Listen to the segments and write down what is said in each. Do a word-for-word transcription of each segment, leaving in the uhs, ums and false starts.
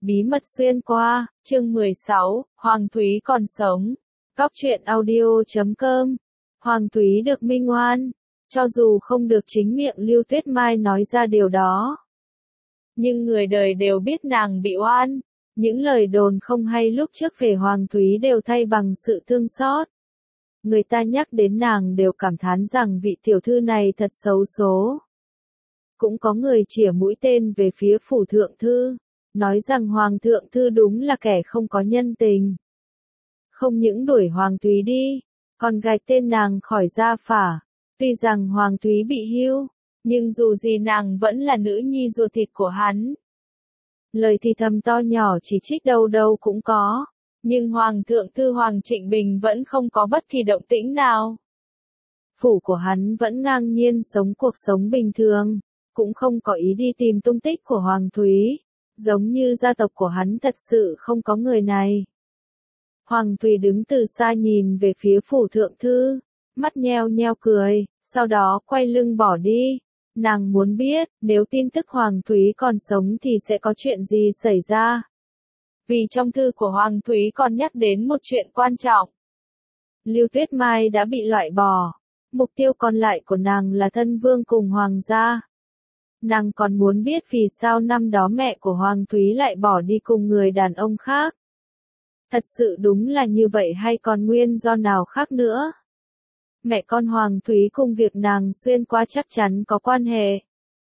Bí mật xuyên qua, chương mười sáu, Hoàng Thúy còn sống. Góc truyện audio chấm com. Hoàng Thúy được minh oan, cho dù không được chính miệng Lưu Tuyết Mai nói ra điều đó. Nhưng người đời đều biết nàng bị oan. Những lời đồn không hay lúc trước về Hoàng Thúy đều thay bằng sự thương xót. Người ta nhắc đến nàng đều cảm thán rằng vị tiểu thư này thật xấu số. Cũng có người chĩa mũi tên về phía phủ thượng thư, nói rằng Hoàng thượng thư đúng là kẻ không có nhân tình. Không những đuổi Hoàng Thúy đi, còn gạch tên nàng khỏi gia phả. Tuy rằng Hoàng Thúy bị hưu, nhưng dù gì nàng vẫn là nữ nhi ruột thịt của hắn. Lời thì thầm to nhỏ chỉ trích đâu đâu cũng có, nhưng Hoàng thượng thư Hoàng Trịnh Bình vẫn không có bất kỳ động tĩnh nào. Phủ của hắn vẫn ngang nhiên sống cuộc sống bình thường, cũng không có ý đi tìm tung tích của Hoàng Thúy, giống như gia tộc của hắn thật sự không có người này. Hoàng Thúy đứng từ xa nhìn về phía phủ thượng thư, mắt nheo nheo cười, sau đó quay lưng bỏ đi. Nàng muốn biết, nếu tin tức Hoàng Thúy còn sống thì sẽ có chuyện gì xảy ra. Vì trong thư của Hoàng Thúy còn nhắc đến một chuyện quan trọng. Lưu Tuyết Mai đã bị loại bỏ, mục tiêu còn lại của nàng là thân vương cùng hoàng gia. Nàng còn muốn biết vì sao năm đó mẹ của Hoàng Thúy lại bỏ đi cùng người đàn ông khác. Thật sự đúng là như vậy hay còn nguyên do nào khác nữa? Mẹ con Hoàng Thúy cùng việc nàng xuyên qua chắc chắn có quan hệ.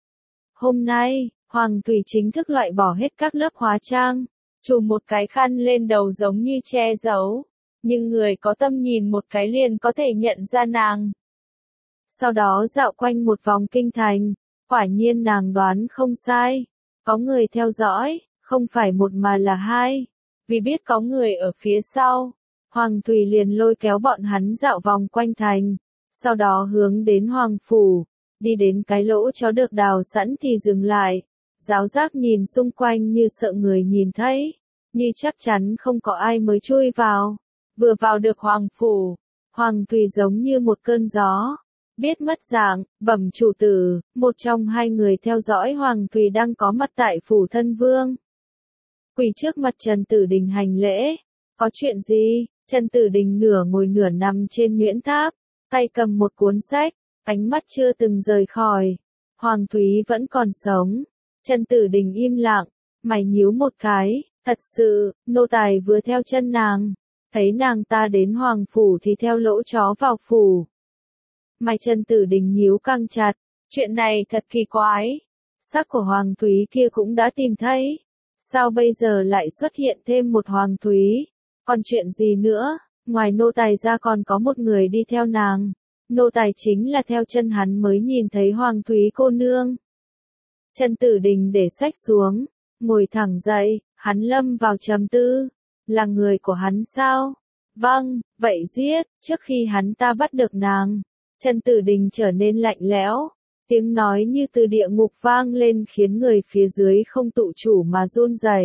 Hôm nay, Hoàng Thúy chính thức loại bỏ hết các lớp hóa trang, trùm một cái khăn lên đầu giống như che giấu, nhưng người có tâm nhìn một cái liền có thể nhận ra nàng. Sau đó dạo quanh một vòng kinh thành, quả nhiên nàng đoán không sai, có người theo dõi, không phải một mà là hai, vì biết có người ở phía sau. Hoàng Thúy liền lôi kéo bọn hắn dạo vòng quanh thành, sau đó hướng đến Hoàng Phủ, đi đến cái lỗ chó được đào sẵn thì dừng lại, giáo giác nhìn xung quanh như sợ người nhìn thấy, như chắc chắn không có ai mới chui vào. Vừa vào được Hoàng Phủ, Hoàng Thúy giống như một cơn gió, biết mất dạng, bẩm chủ tử, một trong hai người theo dõi Hoàng Thúy đang có mặt tại phủ thân vương. Quỳ trước mặt Trần Tử Đình hành lễ, có chuyện gì? Trần Tử Đình nửa ngồi nửa nằm trên nhuyễn tháp, tay cầm một cuốn sách, ánh mắt chưa từng rời khỏi. Hoàng Thúy vẫn còn sống. Trần Tử Đình im lặng, mày nhíu một cái, thật sự, nô tài vừa theo chân nàng, thấy nàng ta đến Hoàng Phủ thì theo lỗ chó vào phủ. Mày Trần Tử Đình nhíu căng chặt, chuyện này thật kỳ quái. Xác của Hoàng Thúy kia cũng đã tìm thấy, sao bây giờ lại xuất hiện thêm một Hoàng Thúy? Còn chuyện gì nữa, ngoài nô tài ra còn có một người đi theo nàng. Nô tài chính là theo chân hắn mới nhìn thấy Hoàng Thúy cô nương. Trần Tử Đình để sách xuống, ngồi thẳng dậy, hắn lâm vào trầm tư. Là người của hắn sao? Vâng, vậy giết, trước khi hắn ta bắt được nàng. Trần Tử Đình trở nên lạnh lẽo, tiếng nói như từ địa ngục vang lên khiến người phía dưới không tự chủ mà run rẩy.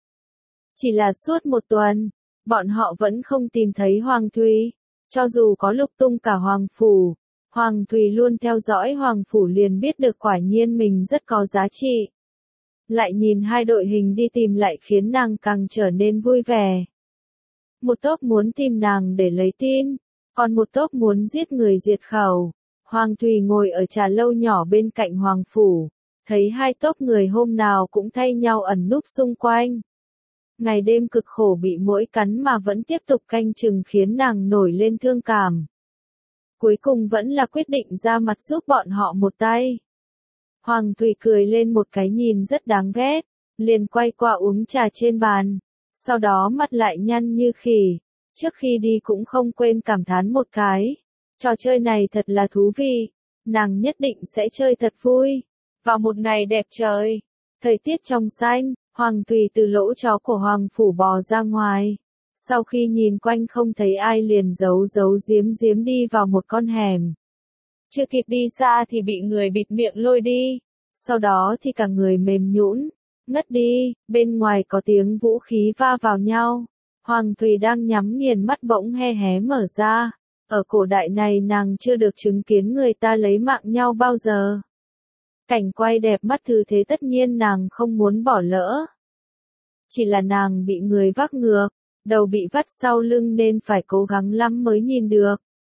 Chỉ là suốt một tuần, bọn họ vẫn không tìm thấy Hoàng Thúy. Cho dù có lục tung cả Hoàng Phủ, Hoàng Thúy luôn theo dõi Hoàng Phủ liền biết được quả nhiên mình rất có giá trị. Lại nhìn hai đội hình đi tìm lại khiến nàng càng trở nên vui vẻ. Một tốp muốn tìm nàng để lấy tin, còn một tốp muốn giết người diệt khẩu. Hoàng Thúy ngồi ở trà lâu nhỏ bên cạnh Hoàng Phủ, thấy hai tốp người hôm nào cũng thay nhau ẩn núp xung quanh. Ngày đêm cực khổ bị muỗi cắn mà vẫn tiếp tục canh chừng khiến nàng nổi lên thương cảm. Cuối cùng vẫn là quyết định ra mặt giúp bọn họ một tay. Hoàng Thúy cười lên một cái nhìn rất đáng ghét, liền quay qua uống trà trên bàn, sau đó mặt lại nhăn như khỉ, trước khi đi cũng không quên cảm thán một cái. Trò chơi này thật là thú vị, nàng nhất định sẽ chơi thật vui. Vào một ngày đẹp trời, thời tiết trong xanh, Hoàng Thúy từ lỗ chó của Hoàng Phủ bò ra ngoài. Sau khi nhìn quanh không thấy ai liền giấu giấu giếm giếm đi vào một con hẻm. Chưa kịp đi xa thì bị người bịt miệng lôi đi. Sau đó thì cả người mềm nhũn, ngất đi, bên ngoài có tiếng vũ khí va vào nhau. Hoàng Thúy đang nhắm nghiền mắt bỗng hé hé mở ra. Ở cổ đại này nàng chưa được chứng kiến người ta lấy mạng nhau bao giờ. Cảnh quay đẹp mắt thứ thế tất nhiên nàng không muốn bỏ lỡ. chỉ là nàng bị người vác ngược, đầu bị vắt sau lưng nên phải cố gắng lắm mới nhìn được.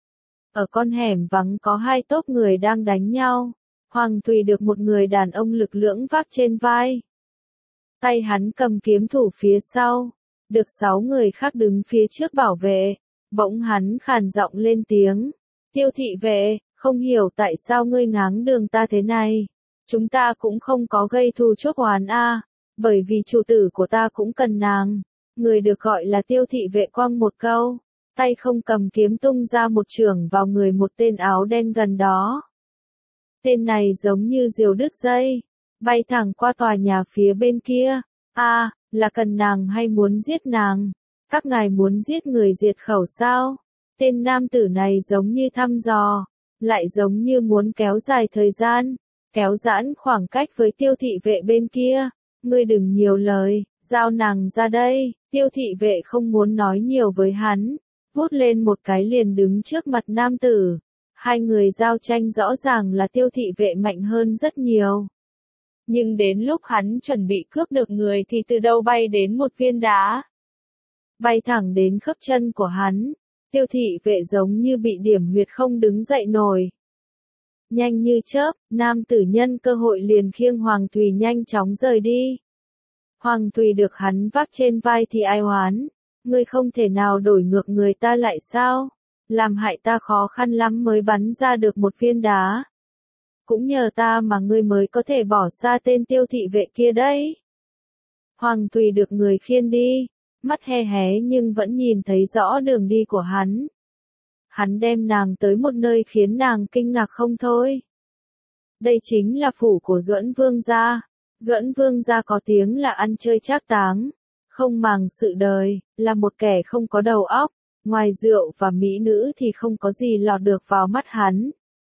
Ở con hẻm vắng có hai tốp người đang đánh nhau, Hoàng Thùy được một người đàn ông lực lưỡng vác trên vai. Tay hắn cầm kiếm thủ phía sau, được sáu người khác đứng phía trước bảo vệ, bỗng hắn khàn giọng lên tiếng, Tiêu thị vệ, không hiểu tại sao ngươi ngáng đường ta thế này, chúng ta cũng không có gây thù chuốc oán a, bởi vì chủ tử của ta cũng cần nàng. Người được gọi là Tiêu thị vệ quăng một câu, tay không cầm kiếm tung ra một chưởng vào người một tên áo đen gần đó. Tên này giống như diều đứt dây, bay thẳng qua tòa nhà phía bên kia. A, à, là cần nàng hay muốn giết nàng? Các ngài muốn giết người diệt khẩu sao? Tên nam tử này giống như thăm dò, lại giống như muốn kéo dài thời gian, kéo giãn khoảng cách với Tiêu thị vệ bên kia. Ngươi đừng nhiều lời, giao nàng ra đây. Tiêu thị vệ không muốn nói nhiều với hắn, vút lên một cái liền đứng trước mặt nam tử. Hai người giao tranh rõ ràng là Tiêu thị vệ mạnh hơn rất nhiều. Nhưng đến lúc hắn chuẩn bị cướp được người thì từ đâu bay đến một viên đá. Bay thẳng đến khớp chân của hắn, Tiêu thị vệ giống như bị điểm huyệt không đứng dậy nổi. Nhanh như chớp, nam tử nhân cơ hội liền khiêng Hoàng Thùy nhanh chóng rời đi. Hoàng Thùy được hắn vác trên vai thì ai oán, ngươi không thể nào đổi ngược người ta lại sao, làm hại ta khó khăn lắm mới bắn ra được một viên đá. Cũng nhờ ta mà ngươi mới có thể bỏ xa tên Tiêu thị vệ kia đấy. Hoàng Thùy được người khiêng đi, mắt hé hé nhưng vẫn nhìn thấy rõ đường đi của hắn. Hắn đem nàng tới một nơi khiến nàng kinh ngạc không thôi. Đây chính là phủ của Duẫn Vương gia. Duẫn Vương gia có tiếng là ăn chơi trác táng, không màng sự đời, là một kẻ không có đầu óc, ngoài rượu và mỹ nữ thì không có gì lọt được vào mắt hắn.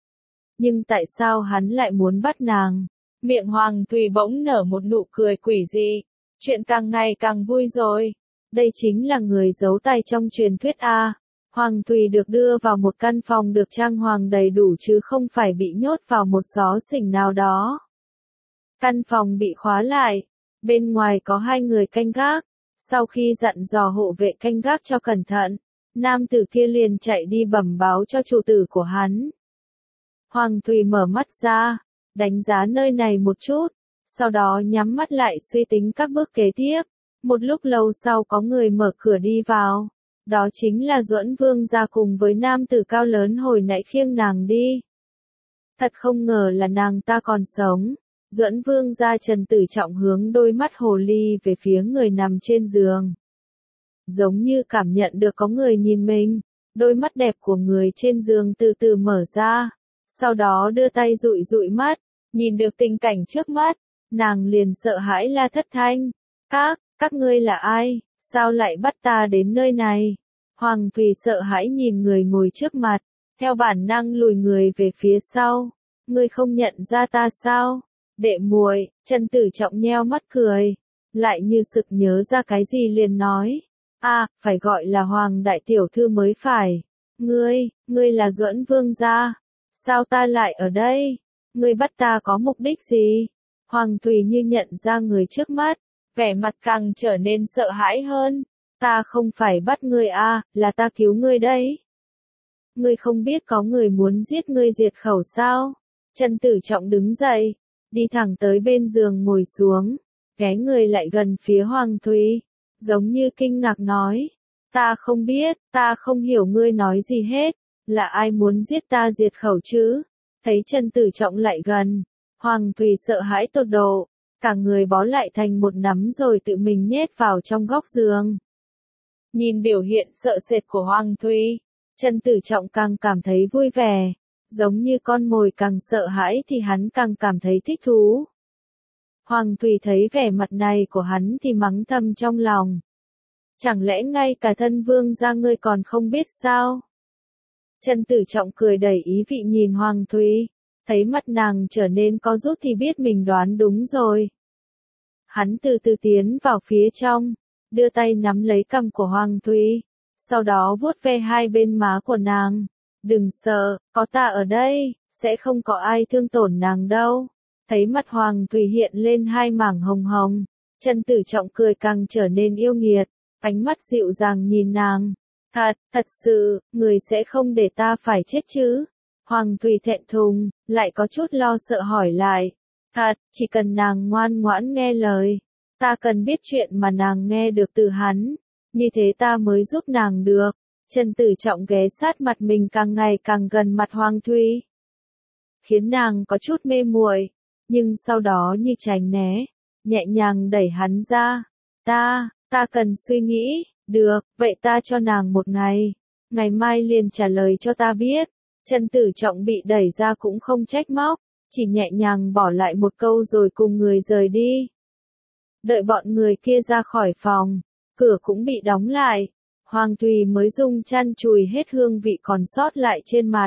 Nhưng tại sao hắn lại muốn bắt nàng? Miệng Hoàng Thùy bỗng nở một nụ cười quỷ dị. Chuyện càng ngày càng vui rồi. Đây chính là người giấu tay trong truyền thuyết a. Hoàng Thùy được đưa vào một căn phòng được trang hoàng đầy đủ chứ không phải bị nhốt vào một xó xỉnh nào đó. Căn phòng bị khóa lại, bên ngoài có hai người canh gác. Sau khi dặn dò hộ vệ canh gác cho cẩn thận, nam tử kia liền chạy đi bẩm báo cho chủ tử của hắn. Hoàng Thùy mở mắt ra, đánh giá nơi này một chút, sau đó nhắm mắt lại suy tính các bước kế tiếp. Một lúc lâu sau có người mở cửa đi vào, đó chính là Duẫn Vương gia cùng với nam tử cao lớn hồi nãy khiêng nàng đi. Thật không ngờ là nàng ta còn sống. Duẫn Vương gia Trần Tử Trọng hướng đôi mắt hồ ly về phía người nằm trên giường. Giống như cảm nhận được có người nhìn mình, đôi mắt đẹp của người trên giường từ từ mở ra. Sau đó đưa tay dụi dụi mắt, nhìn được tình cảnh trước mắt, nàng liền sợ hãi la thất thanh. Các, các ngươi là ai, sao lại bắt ta đến nơi này? Hoàng Thùy sợ hãi nhìn người ngồi trước mặt, theo bản năng lùi người về phía sau. Ngươi không nhận ra ta sao? Đệ muội, Trần Tử Trọng nheo mắt cười, lại như sực nhớ ra cái gì liền nói. À, phải gọi là Hoàng đại tiểu thư mới phải. Ngươi, ngươi là Duẫn Vương gia. Sao ta lại ở đây? Ngươi bắt ta có mục đích gì? Hoàng Thùy như nhận ra người trước mắt, vẻ mặt càng trở nên sợ hãi hơn. Ta không phải bắt ngươi a, là ta cứu ngươi đấy. Ngươi không biết có người muốn giết ngươi diệt khẩu sao? Trần Tử Trọng đứng dậy, đi thẳng tới bên giường ngồi xuống, ghé người lại gần phía Hoàng Thùy, giống như kinh ngạc nói. Ta không biết, ta không hiểu ngươi nói gì hết. Là ai muốn giết ta diệt khẩu chứ? Thấy Trần Tử Trọng lại gần, Hoàng Thùy sợ hãi tột độ, cả người bó lại thành một nắm rồi tự mình nhét vào trong góc giường. Nhìn biểu hiện sợ sệt của Hoàng Thùy, Trần Tử Trọng càng cảm thấy vui vẻ, giống như con mồi càng sợ hãi thì hắn càng cảm thấy thích thú. Hoàng Thùy thấy vẻ mặt này của hắn thì mắng thầm trong lòng. Chẳng lẽ ngay cả thân vương gia ngươi còn không biết sao? Trần Tử Trọng cười đầy ý vị nhìn Hoàng Thùy, thấy mắt nàng trở nên có rút thì biết mình đoán đúng rồi. Hắn từ từ tiến vào phía trong, đưa tay nắm lấy cằm của Hoàng Thùy, sau đó vuốt ve hai bên má của nàng. Đừng sợ, có ta ở đây, sẽ không có ai thương tổn nàng đâu. Thấy mặt Hoàng Thùy hiện lên hai mảng hồng hồng, Trần Tử Trọng cười càng trở nên yêu nghiệt, ánh mắt dịu dàng nhìn nàng. Thật, thật sự, người sẽ không để ta phải chết chứ? Hoàng Thùy thẹn thùng, lại có chút lo sợ hỏi lại. Thật, chỉ cần nàng ngoan ngoãn nghe lời. Ta cần biết chuyện mà nàng nghe được từ hắn. Như thế ta mới giúp nàng được. Trần Tử Trọng ghé sát mặt mình càng ngày càng gần mặt Hoàng Thùy, khiến nàng có chút mê muội, nhưng sau đó như tránh né, nhẹ nhàng đẩy hắn ra. Ta, ta cần suy nghĩ. Được, vậy ta cho nàng một ngày. Ngày mai liền trả lời cho ta biết. Trần Tử Trọng bị đẩy ra cũng không trách móc, chỉ nhẹ nhàng bỏ lại một câu rồi cùng người rời đi. Đợi bọn người kia ra khỏi phòng, cửa cũng bị đóng lại. Hoàng Thùy mới dùng chăn chùi hết hương vị còn sót lại trên mặt.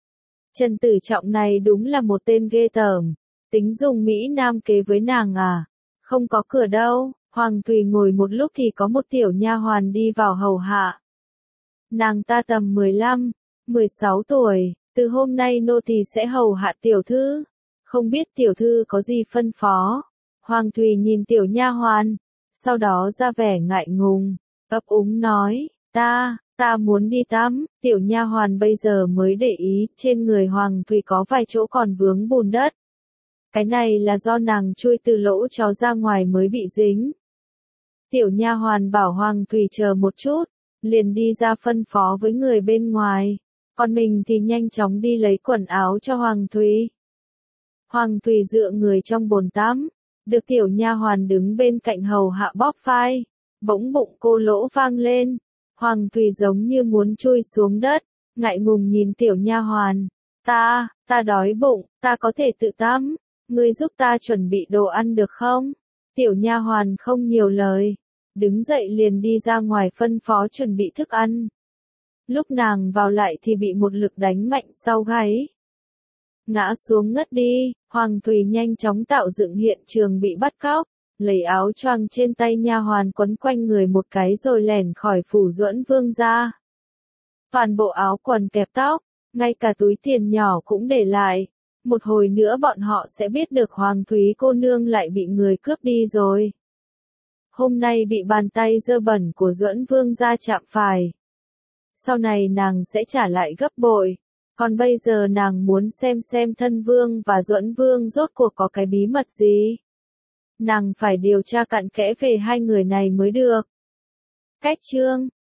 Trần Tử Trọng này đúng là một tên ghê tởm, tính dùng Mỹ Nam kế với nàng à? Không có cửa đâu. Hoàng Thùy ngồi một lúc thì có một tiểu nha hoàn đi vào hầu hạ. Nàng ta tầm mười lăm, mười sáu tuổi, từ hôm nay nô tỳ sẽ hầu hạ tiểu thư. Không biết tiểu thư có gì phân phó? Hoàng Thùy nhìn tiểu nha hoàn, sau đó ra vẻ ngại ngùng, ấp úng nói, ta, ta muốn đi tắm. Tiểu nha hoàn bây giờ mới để ý, trên người Hoàng Thùy có vài chỗ còn vướng bùn đất. Cái này là do nàng chui từ lỗ chó ra ngoài mới bị dính. Tiểu nha hoàn bảo Hoàng Thùy chờ một chút, liền đi ra phân phó với người bên ngoài, còn mình thì nhanh chóng đi lấy quần áo cho Hoàng Thùy. Hoàng Thùy dựa người trong bồn tắm, được tiểu nha hoàn đứng bên cạnh hầu hạ bóp vai, bỗng bụng cô lỗ vang lên, Hoàng Thùy giống như muốn chui xuống đất, ngại ngùng nhìn tiểu nha hoàn, ta, ta đói bụng, ta có thể tự tắm, ngươi giúp ta chuẩn bị đồ ăn được không? Tiểu nha hoàn không nhiều lời, đứng dậy liền đi ra ngoài phân phó chuẩn bị thức ăn. Lúc nàng vào lại thì bị một lực đánh mạnh sau gáy, ngã xuống ngất đi. Hoàng Thùy nhanh chóng tạo dựng hiện trường bị bắt cóc, lấy áo choàng trên tay nha hoàn quấn quanh người một cái rồi lẻn khỏi phủ Duẫn Vương ra. Toàn bộ áo quần kẹp tóc, ngay cả túi tiền nhỏ cũng để lại. Một hồi nữa bọn họ sẽ biết được Hoàng Thúy cô nương lại bị người cướp đi rồi. Hôm nay bị bàn tay dơ bẩn của Duẫn Vương gia chạm phải. Sau này nàng sẽ trả lại gấp bội. Còn bây giờ nàng muốn xem xem thân vương và Duẫn Vương rốt cuộc có cái bí mật gì. Nàng phải điều tra cặn kẽ về hai người này mới được. Cách chương